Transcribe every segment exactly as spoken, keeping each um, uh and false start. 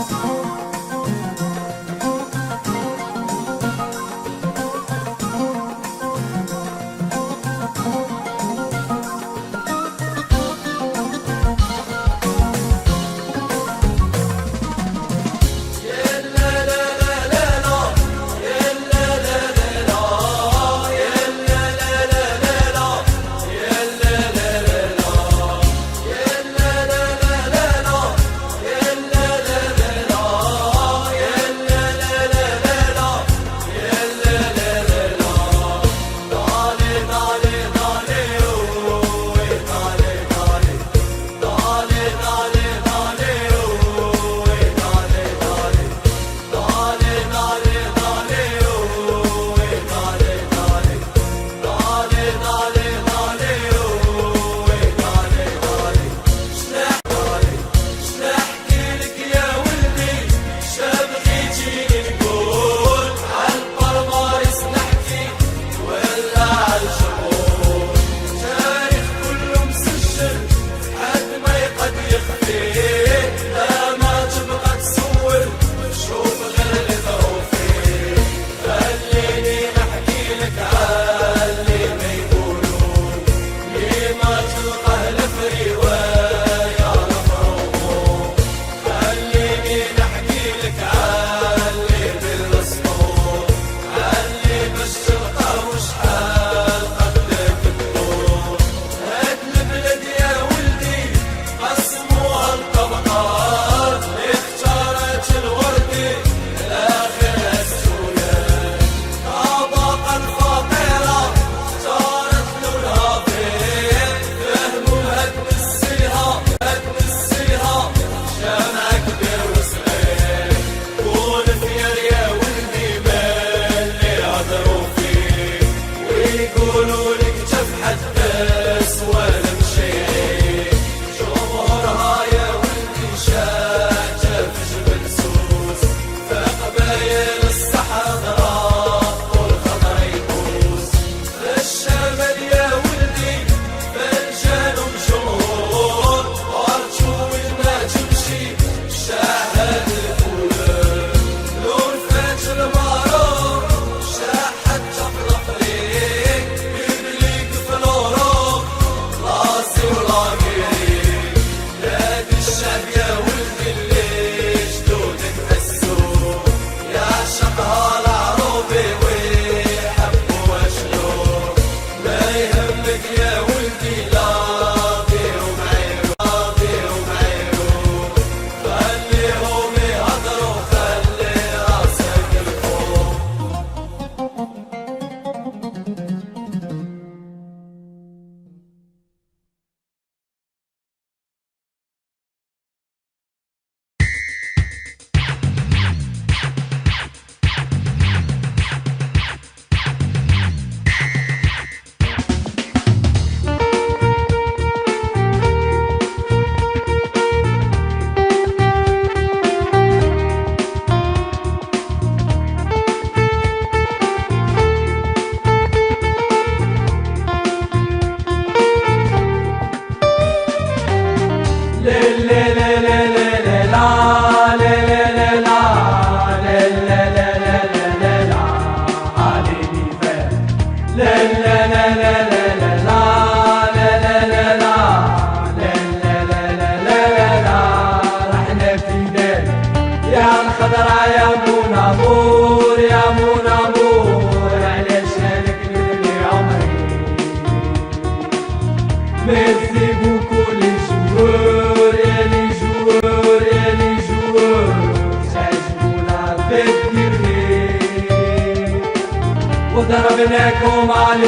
وضربناكم على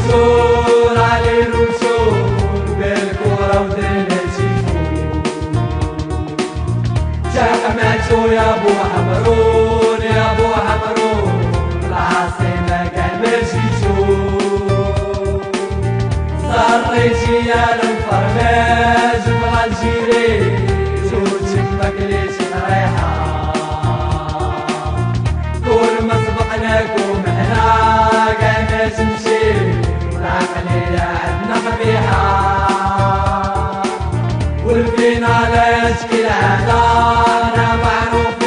الوصول على الوصول بالكرة ودرنا تيفون شحماتو يا ابو حمرون يا ابو حمرون العاصمة كان ماشي شوف صريتي يا الفرماج بالجيري زوجك ماكليش مريحة كل ما سبقناكم هنا كان تمشي والعقلية عندنا قبيحة والفينالات كالعادة أنا معروف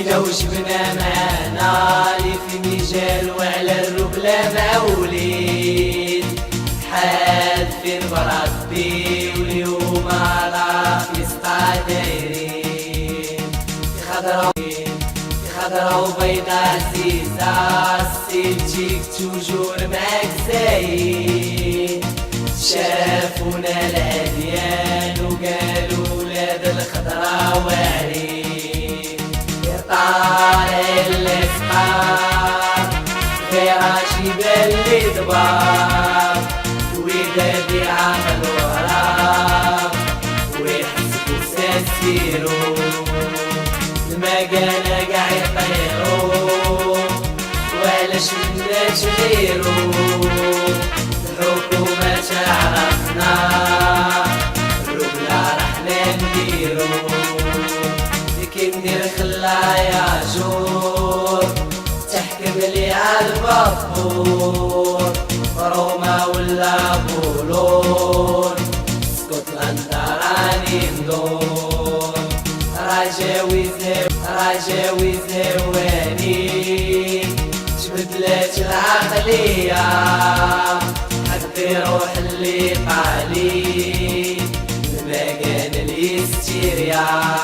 وجبنا معانا لي في مجال وعلى الربلة موليد حاد فين بربي واليوم على فيستا دايرين خضرا خضرا وبيضا عزيزة السيل توجور معاك زايد شافونا العديان وقالوا ولاد الخضرا واعرين طالع الاسحار غير جبال اللي دبار ويدادي عمل وهراب ويحسبوا ساسيرو المكانة قاع يطيرو وعلاش مناش غيرو الحكومة تعرفنا الربلة رحنا نديرو كي ندير خلا يا جور تحكم لي عالبابور روما ولا بولون اسكتلندا راني ندور راجاوي راجاوي زواني تبدلات العقلية حتى روح اللي طالي المكان الاستيريا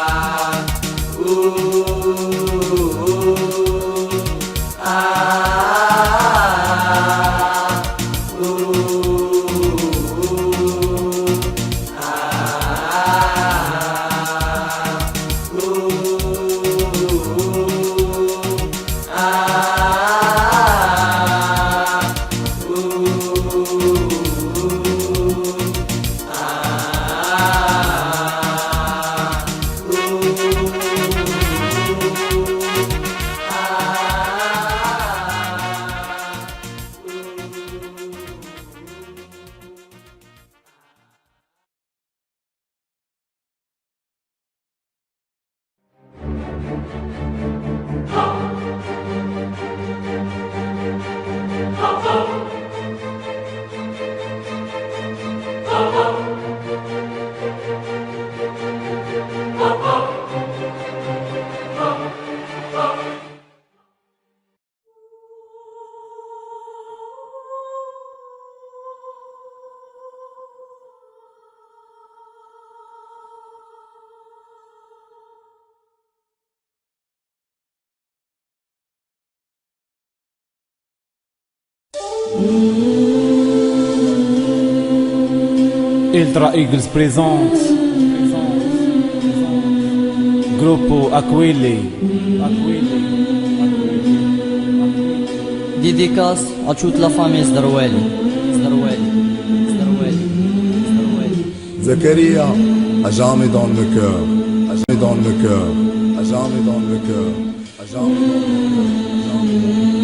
Ultra Eagles présente Gruppo Aquili. Dédicace à toute la famille Zdarouali. Zdarouali. Zdarouali. Zdarouali. Zakaria, à jamais dans le cœur, à jamais dans le cœur, à jamais dans le cœur, à jamais dans le cœur, à jamais dans le cœur.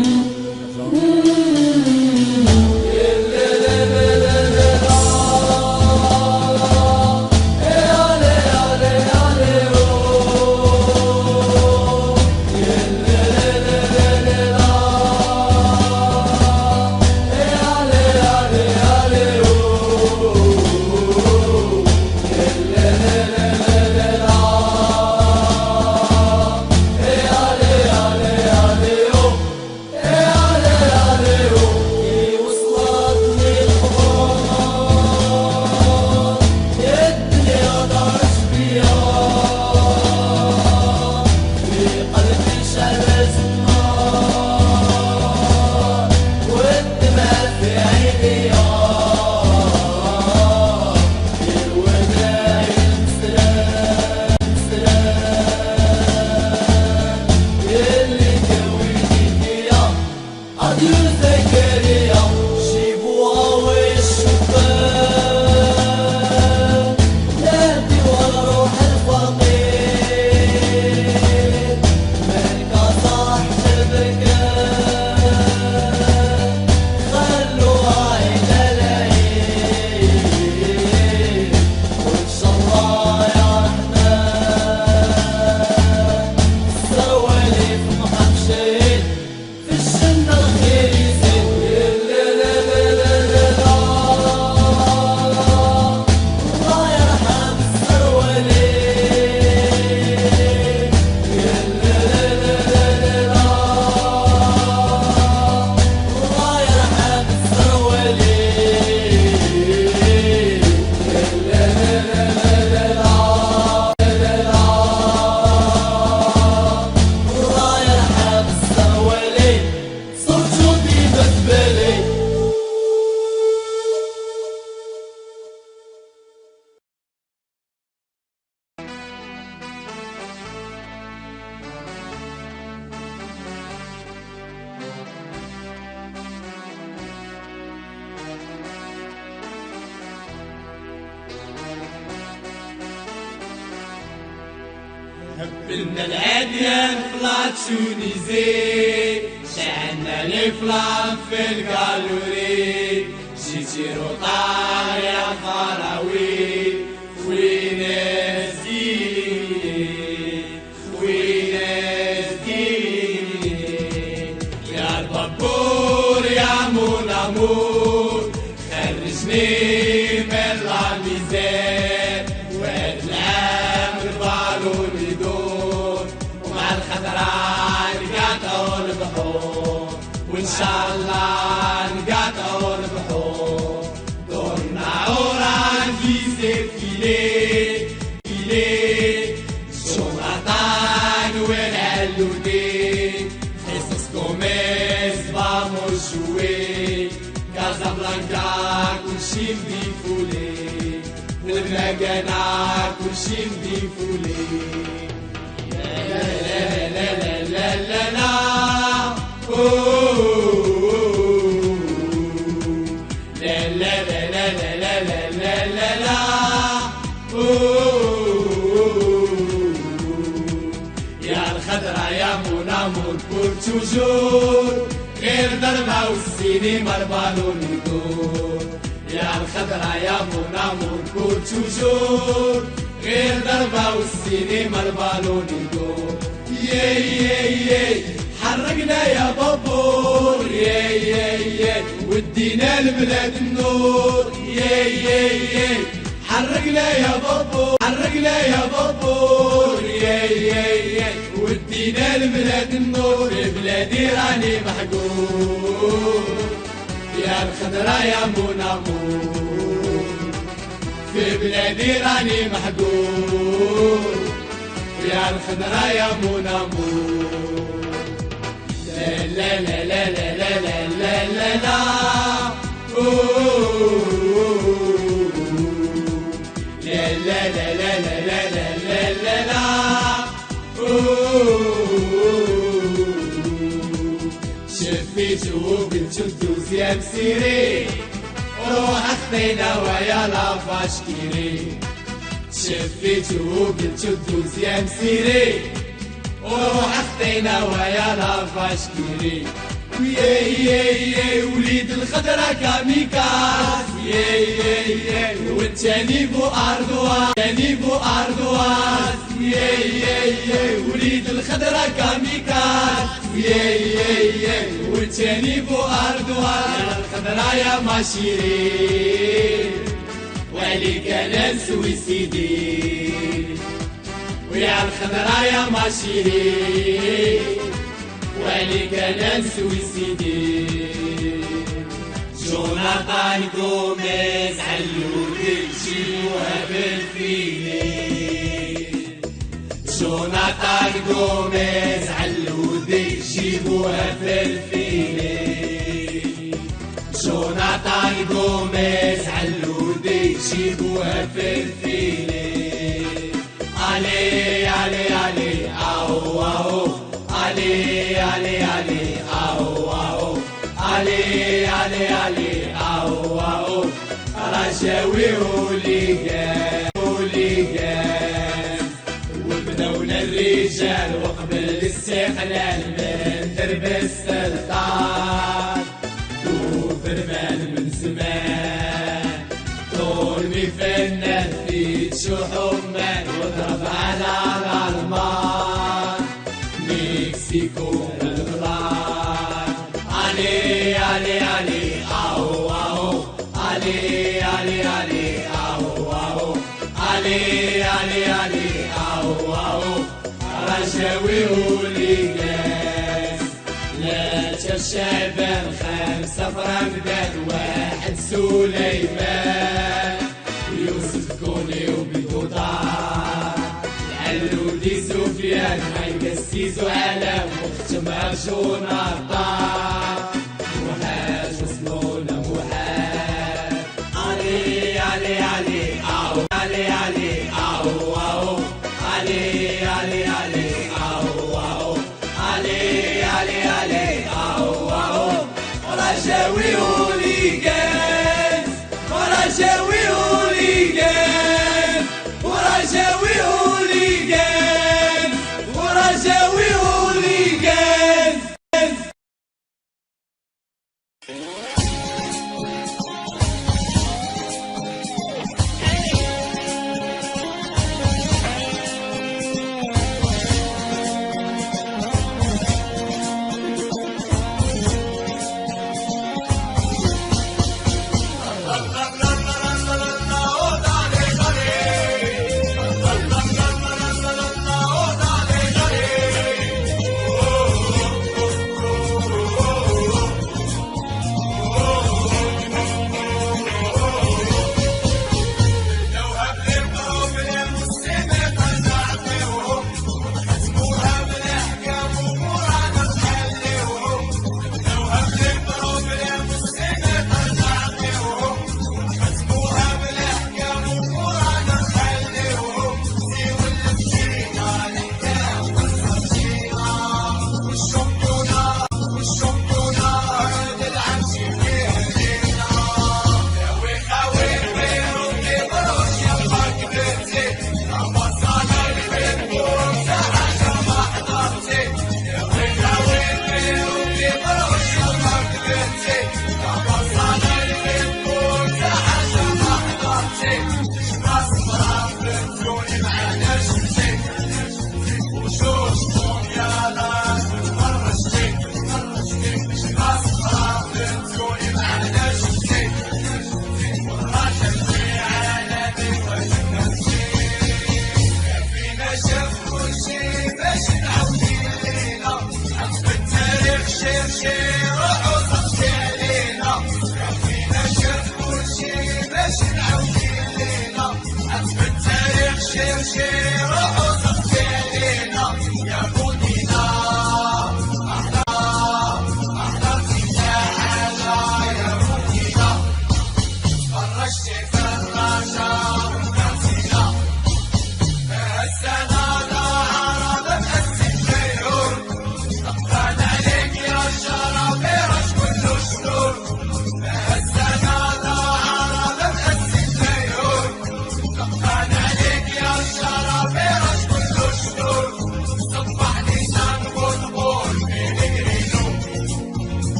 في الجنة الخير يزيد هبلنا العديان فلا تونيزي شعلنا لي فلام في القالوري جيتي روطار يا فراوي وين زين وين زين يا البابور يا مون امور خرجني من لا ميزان وهاد العام البالون يدور ومع الخضراء نقاطعو البحور وان شاء الله نقاطعو البحور دورنا عوران في سيفيلي فيلي شوطان والعلودين حصص كوميس فاموس جوي كازابلانكا كلشي مديفولي المكانة كلشي مديفولي لا لا لا لا لا لا لا لا لا لا لا لا لا لا لا لا يا الخضرا يا مون امور بور توجور غير ضربة والسينما البالون يدور يا الخضرا يا مون امور بور توجور غير ضربة والسينما البالون يدور يا يا يا حرقنا يا بابور يا يا يا ودينا البلاد النور يا يا يا حرقنا يا بابور حرقنا يا بابور يا يا يا ودينا البلاد النور بلادي راني محقور يا الخضرا يا مون امور في بلادي راني محقور يا الخضرا يا مون امور لا لا لا لا لا لا لا لا لا لا لا لا لا لا لا لا لا لا شفيتو وقلتو دوز يا مسيري وروح اخطينا ويا لافاش كيري شفيتو وقلتو دوز يا مسيري وروح اخطينا ويا لافاش كيري يا يا يا وليد الخضرا كاميكاز يا يا يا والتاني بو اردواز تاني بو اردواز يا يا يا وليد الخضرا كاميكاز يا يا يا والتاني بو اردواز يا الخضرا يا ماشيري وعليك انا سويسيدي ويا الخضرا يا ماشيري وعليك انا سويسيدي جوناثان غوميز علو تجيبوها بالفيلي جوناثان غوميز علو تجيبوها بالفيلي جوناثان غوميز علو تجيبوها بالفيلي علي علي علي او او علي علي علي او او علي علي علي او او رجاوي وليقان وليقان وبنونا الرجال وقبل الاستقلال من درب السلطان وفرمان من زمان طولني فنان في شحومان وضرب على الالمان مكسيكو الغرام علي علي علي او او علي علي علي او او علي علي علي او او رجاوي وليقاس لا شعبان خمسة في رمضان واحد سليمان يوسف كوني وبيدودار العلودي سفيان هاي قسيزو على مختم عرشون الطار وحاج وصلونا محال علي علي علي او علي علي او او علي علي علي او او علي علي علي او او رجاوي وليقاس ورجاوي وليقاس ورجاوي وليقاس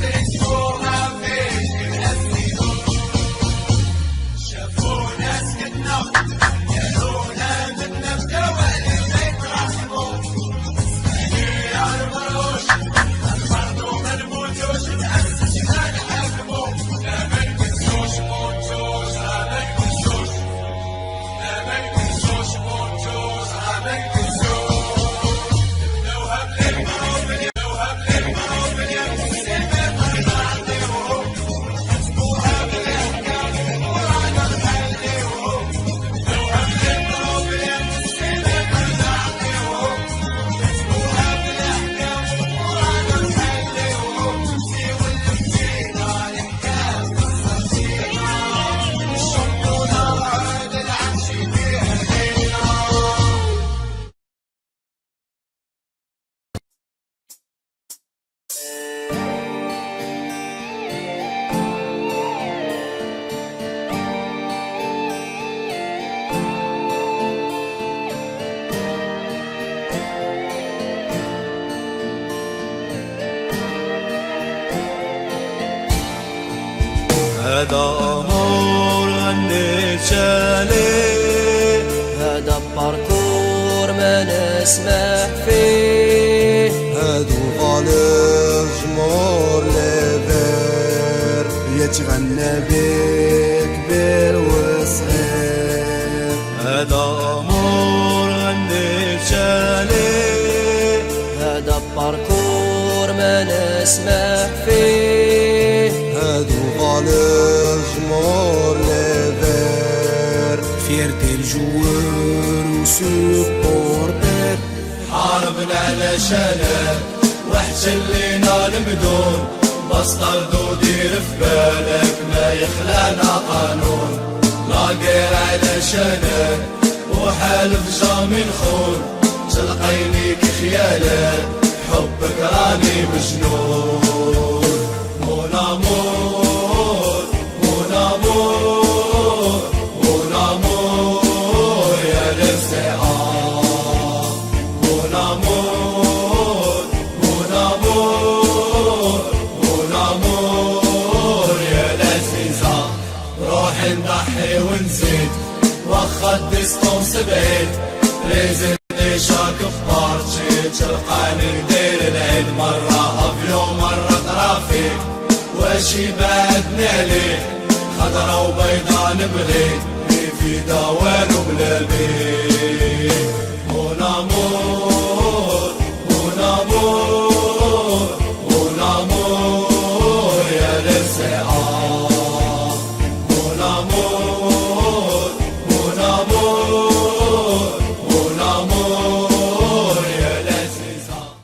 هذا أمور غنيت عليه، هذا باركور ما نسمح فيه، هادو فالور جمهور ليفير يتغنى بيه كبير وصغير. هذا أمور غنيت عليه، هذا باركور ما نسمح فيه، هادو فالور جمهور ليفير فيرتي الجوار وسوبورتير. حاربنا على شلال واحتلينا المدن، بس طردو دير في بالك ما يخلانا قانون. لاقير على شلال وحالف جامي نخون، تلقيني كي خيالات حبك راني مجنون. مون امور مون امور مون امور يا للسعار. مون امور مون امور مون امور يا للسيزار. روحي نضحي ونزيد واخا الديستونس بعيد، بريزنتي شاك في بارتي تلقاني ندير العيد. مرة افيون مرة ترافيك واشي بعدني عليك، خضرا وبيضا نبغي في دوالو بلا بيك. مون امور مون امور مون امور يا للسعار. مون امور مون امور مون امور يا للسعار.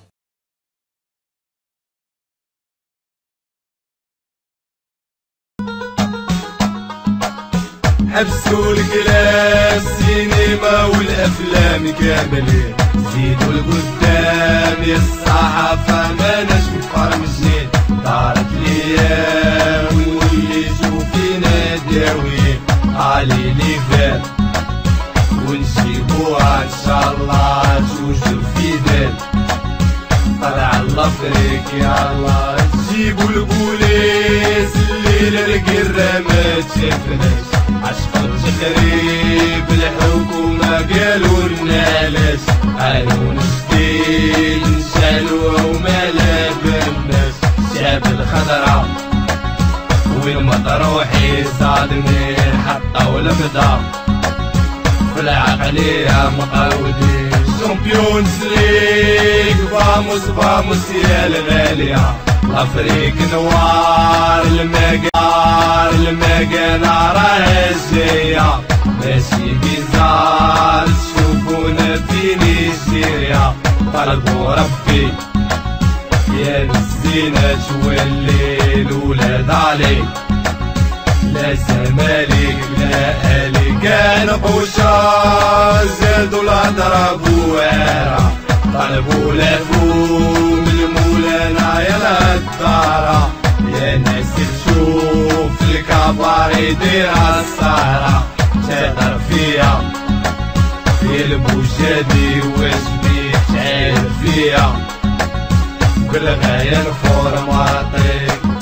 حبسوا الكلاس السينما والافلام كاملين، زيدوا القدام يا الصحافه ماناش مفرمجين. دارت الايام ونوليتو فينا داويين، عليلي فات ونجيبوها ان شاء الله توجور في بال. طلع الافريق يا الله تجيبوا البوليس، الليله القره ما تشافناش. عشق التخريب الحكومة قالوا لنا علاش، قالوا جديد نشالوها وما لابناش. شعب الخضرا وين ما تروحي صادمين، حطوا المدى في العقلية مقاودين. شامبيونز ليغ فاموس فاموس يا الغالية، افريك نوار المقار المقانا راهي جاية. ماشي بيزار تشوفونا في نيجيريا، طلبوا ربي يا الزينة تولي الولاد عليك. لا زمالك لا الي كان بوشا، زادوا الهضرة بوارة، طلبوا لافوم المولانا يا الهدارة. يا ناس تشوف الكباري ديرها السهرة، تهدر فيا في البوشادي واش بيك تعرف فيا، بالغاية نفور مرطيك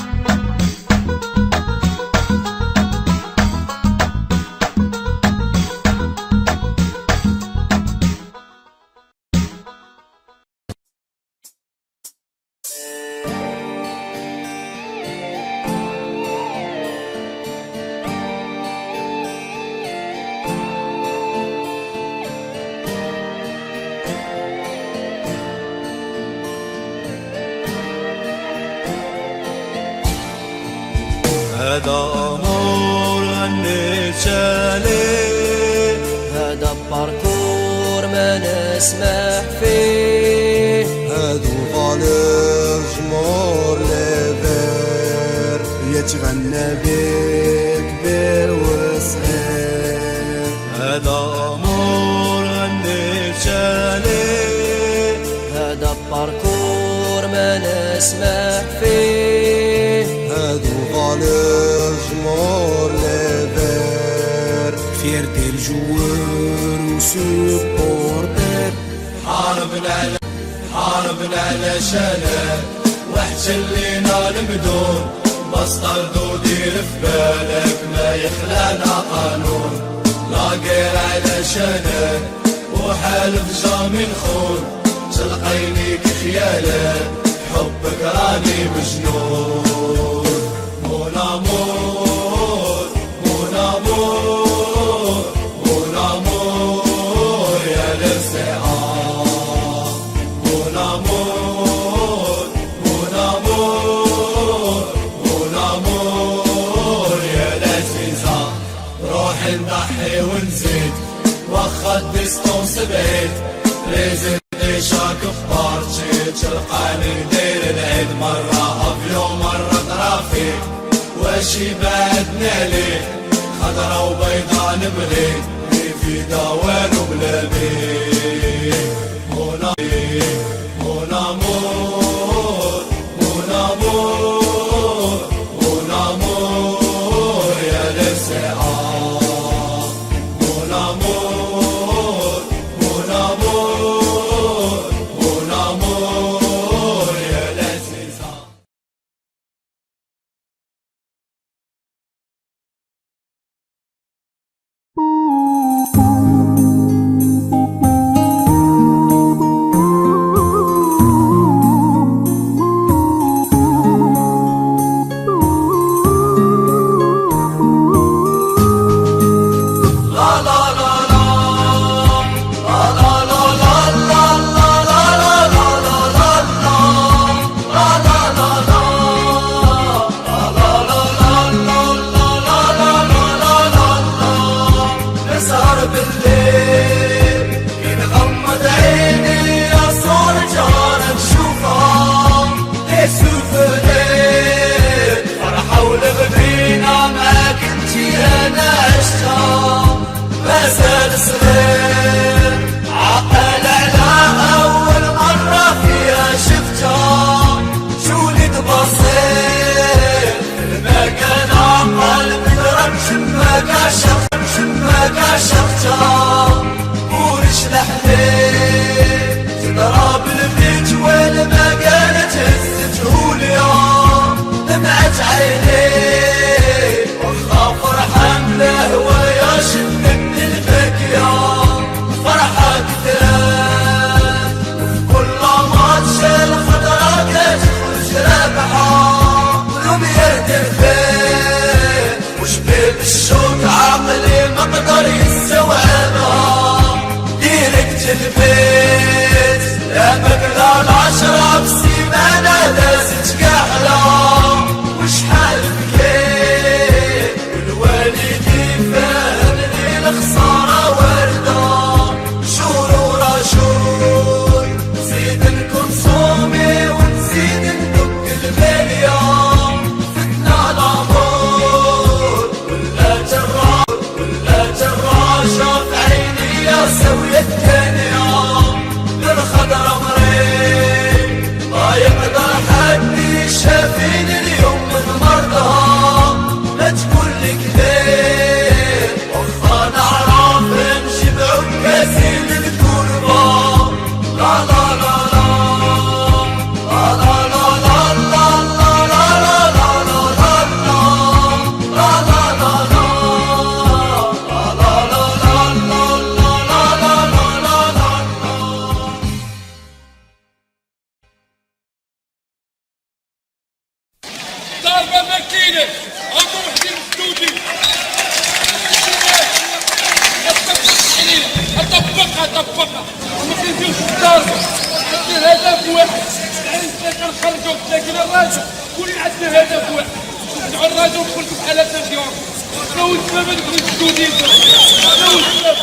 هذا أمور غنيت عليه، هذا باركور ما نسمح فيه، هادو فالور جمهور ليفير يتغنى بيه كبير وصغير. هذا أمور غنيت عليه، هذا باركور ما نسمح فيه، هادو فالور جمهور ليفير فيرتي الجوار وسبورتر. حاربنا على حاربنا علشانه واحتلينا المدن، بس طردو دير في بالك ما يخلانا قانون. لاقير علشانك وحالف جامي نخون، تلقينيك خيالك حبك راني مجنون. مون امور مون امور مون امور يا للسعار. مون امور مون امور مون امور يا لذيذة. روح نضحي ونزيد واخا الديستونس بعيد، ريزن شاك بارتي تلقاني داير العيد. مرة افيو مرة ترافيك واشي بعدنا عليك، خضرا وبيضا نبغي في دوالو بلا بيك. مون مون امور مون امور مون امور يا للسعار. مون امور مون امور مون امور يا لذيذة. طبقها وما تنزلش الضربة، دير هدف واحد، تسعين دقيقة نخرجوا ثلاثين الراجل، كل عندنا هدف واحد، ندعو الراجل ونقول ثلاثة مليون. انا والشباب ندخلوا السودين. انا والشباب.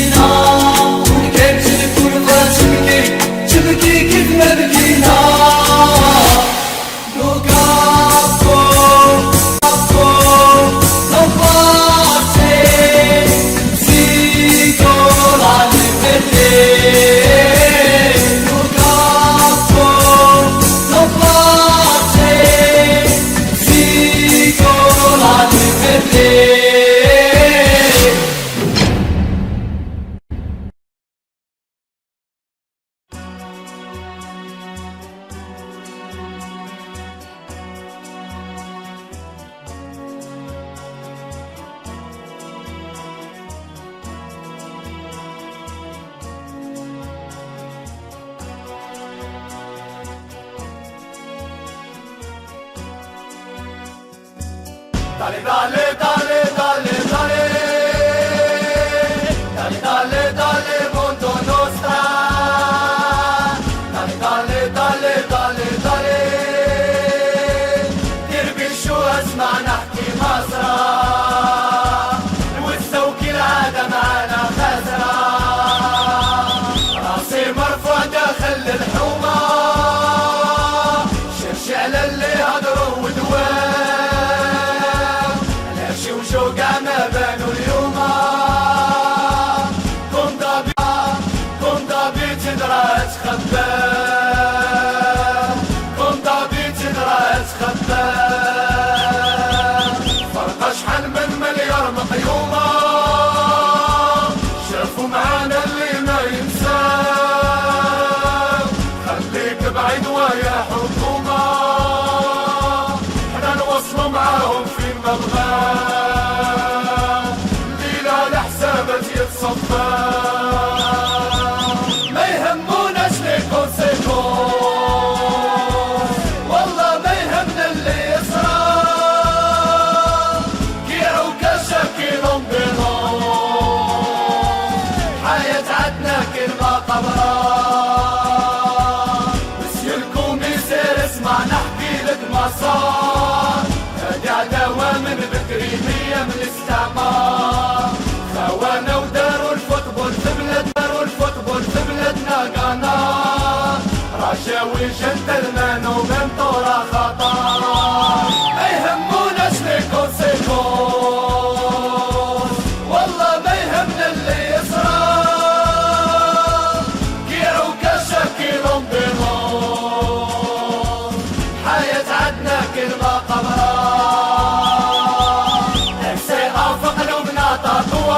بكينا كان تبكي والفات تبكي تبكي كيف ما بكينا لو كابو كابو لو باتي زيكو لا ليبرتي لو كابو لو باتي زيكو لا ليبرتي Dale, dale, dale, dale, dale, dale, dale, dale, mondo nostra. Dale, dale, dale, dale, dale, دربي شو اسمع نحكي مصرى، والذوق العادة معنا خزرة، راسي مرفوع داخل الحومة، شرشع للي هضروا ودوام وشوقع ما بانوا اليوم كن ضبي كن ضبي تدرى تخبى كن ضبي تدرى تخبى فرق شحال من مليار مقيومة شافوا معانا اللي ما ينساه خليك بعيد ويا حكومة حنا نوصلوا معاهم فين ما بغاو يتصفى ما يهموناش لي كونسيكونس والله ما يهمنا اللي يصرى كيعو كشاكي لومبيلون حياة عدنا كلمة قبرة مسيو الكوميسير اسمع نحكي لك ما صار هادي عداوة من بكري هي من الاستعمار خوانا وداروا الفوتبول في بلادنا داروا الفوتبول في بلادنا قناة رجاوي جنتلمان وبنطورة خطر ما يهموناش لي كونسيكونس والله ما يهمنا اللي يصرى كيعو كشاكي لومبيلون حياة عدنا كلمة قبرة اكسي افقنا وبناطا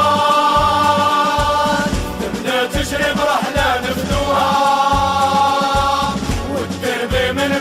طوال تبدا تجري برحلة نفدوها والدربي من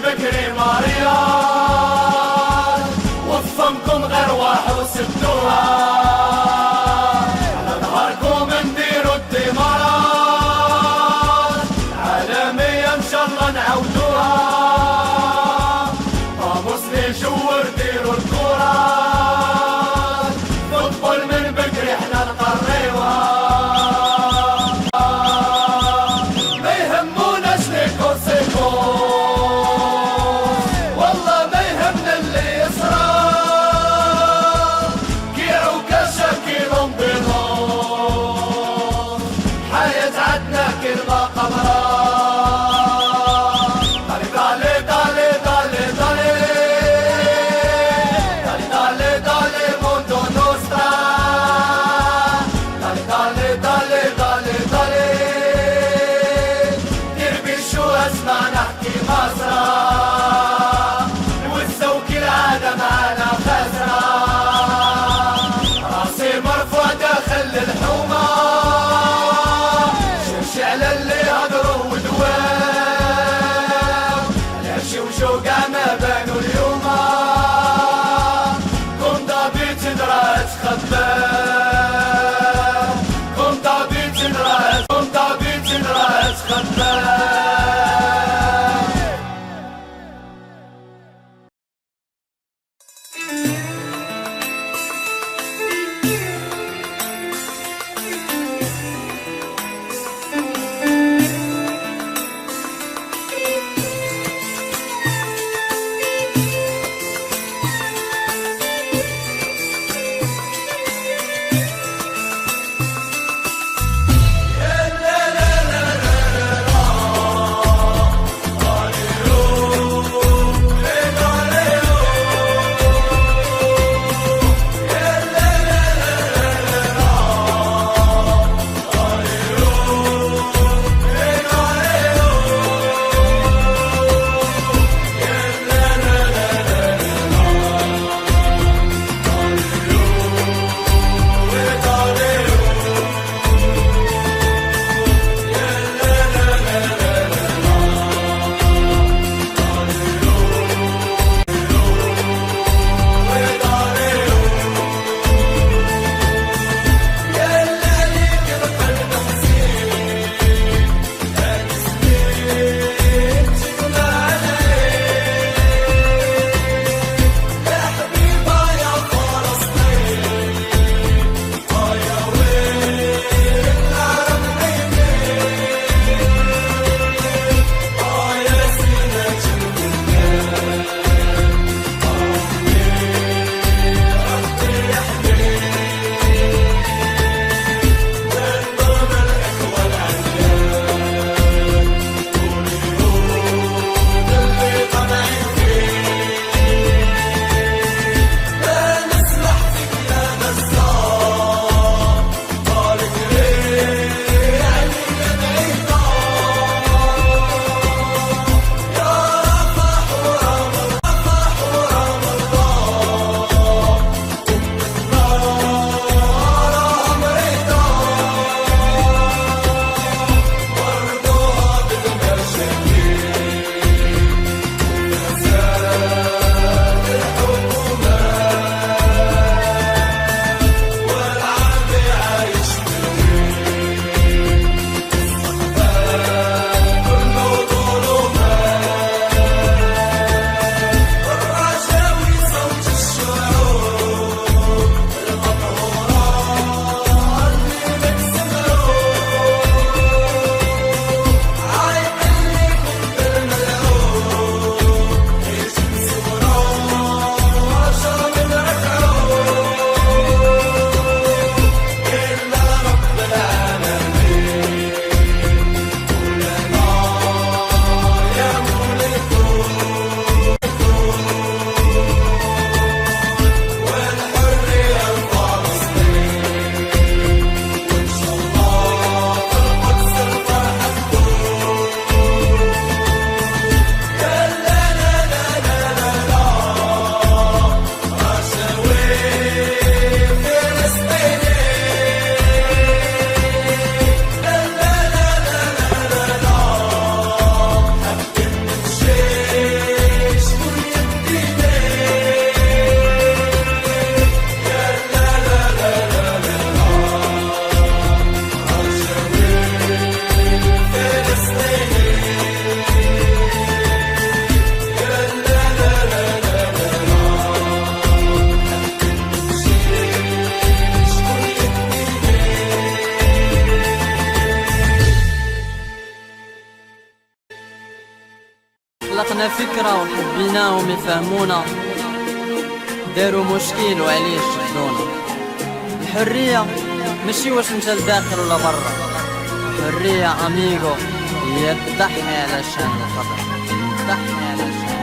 عطنا فكرة وحبيناهم يفهمونا، داروا مشكل وعليه شدونا. الحرية ماشي واش انت لداخل ولا برا، الحرية اميغو هي تضحي علشان الخطر، تضحي علشان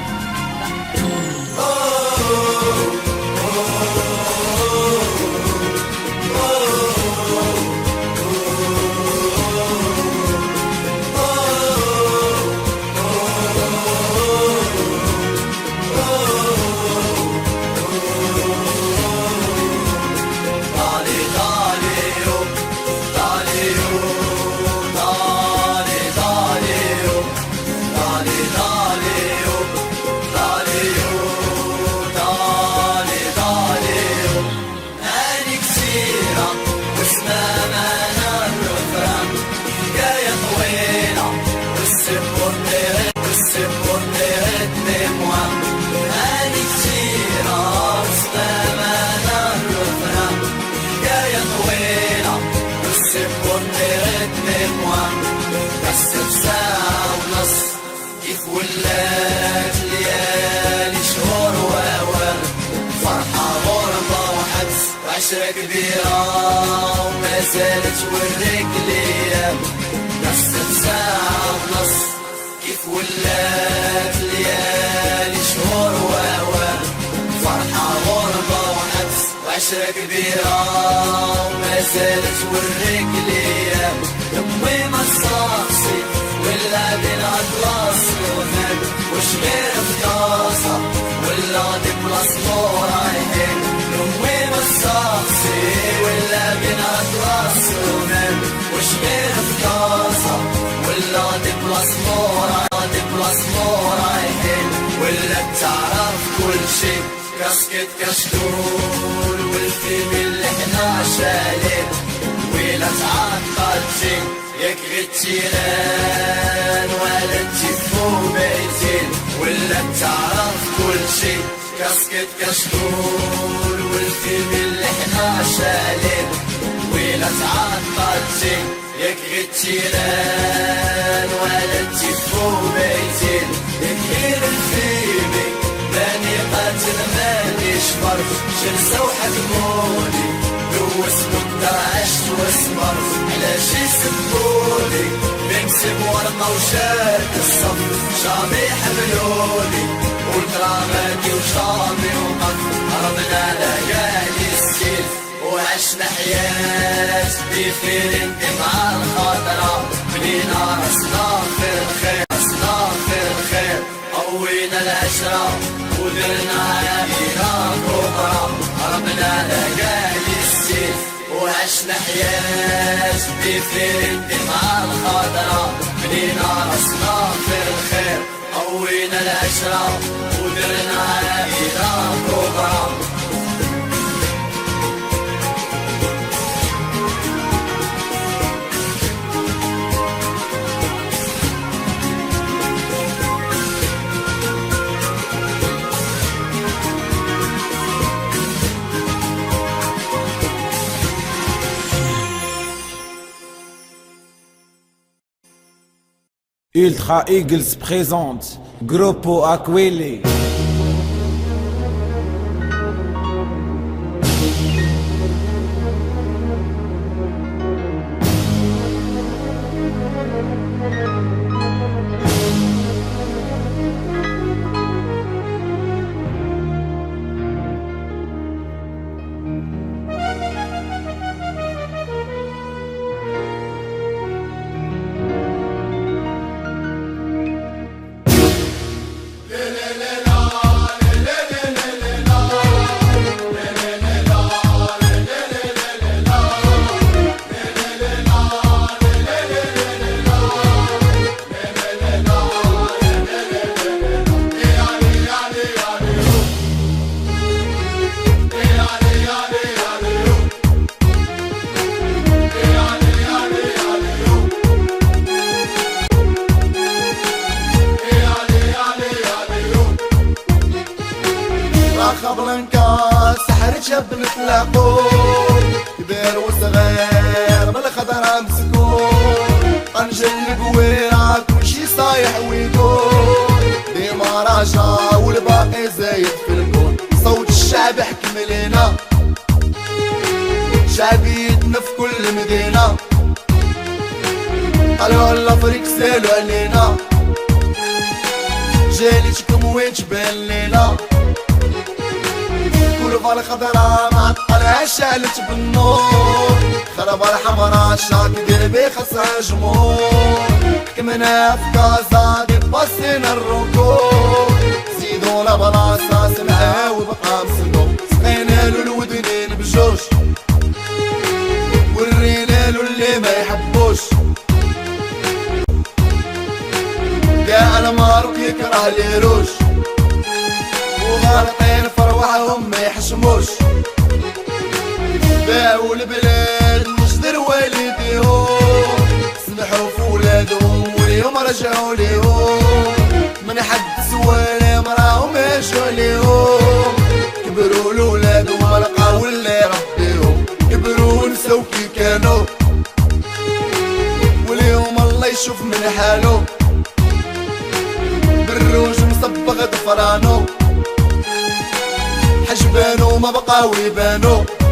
ولات ليالي شهور واوان، فرحة غربة وحبس وعشرة كبيرة وما زالت توريك ليام. نص ساعة ونص كيف ولات ليالي شهور واوان، فرحة غربة وحبس وعشرة كبيرة وما زالت توريك ليام. يمي ما صاصي ولا بين أطلس وثان، وش غير فطاسة ولا دي بلاصتو رايحين. يمي ما صاصي ولا بين أطلس وثان، وش غير فطاسة ولا دي بلاصتو دي بلاصتو رايحين. ولا تعرف كل شي كاسكت كشكول والفيلم اللي حنا شالين. ولا تعقل شي ياك غير التيران ولا تيفو بيتين. ولا تعرف كل شي كاسكت كشكول والفيلم اللي حنا شالين. ولا تعقل شي ياك غير التيران ولا تيفو بيتين. ياك غير الفيلم ماني قاتل مانيش فرد، جلسة وحكموني دوس مدة عشت واسمر. علاش يسبوني بنكسب ورقة وشارك الصف، شامي حملوني والكراماتي وشامي وقف. هربنا لقالي السيف وعشنا حياة بفيرنك مع الخاطرة. بنينا راسنا في الخير، راسنا في الخير. قوينا العشرة ودرنا عينا كبرى. هربنا لقالي السيف وعشنا حياة بفيرنك مع الخضرة. بنينا راسنا في الخير، قوينا العشرة ودرنا عينا كبرى. Ultra Eagles présente Gruppo Aquile. خبلنكا سحر شاب نتلاقون، كبير وصغير بالخضرا مسكون. طنجة القويرة كلشي صايح ويقول الرجا والباقي زايد في الكون. صوت الشعب يحكم لينا، شعبيتنا في كل مدينة. قالوا الافريق سالوا علينا، جاليتكم وين تبان لينا. كرفة الخضرا معطلة شعلت بالنور، خربة الحمرا شاك قلبي خاصها جمهور. حكمنا في كازا ديباسينا الركوب، زيدونا بلاصة سمعة وبقى مسلوب. سقينا له الودنين بجوش، ورينا له اللي ما يحبوش. كاع الماروك يكره ليروش، وغالطين فروحهم ما يحشموش. باعوا البلاد مجدر والديهم، سمحوا في ولادهم واليوم رجعوا ليهم. من حد سوالهم راهم مشوا ليهم، كبروا لولادهم لقاو اللي ربيهم. كبروا نساو كي كانوا، واليوم الله يشوف من حالو. بالروج مصبغ ضفرانو، حجبانو ما بقاو يبانو.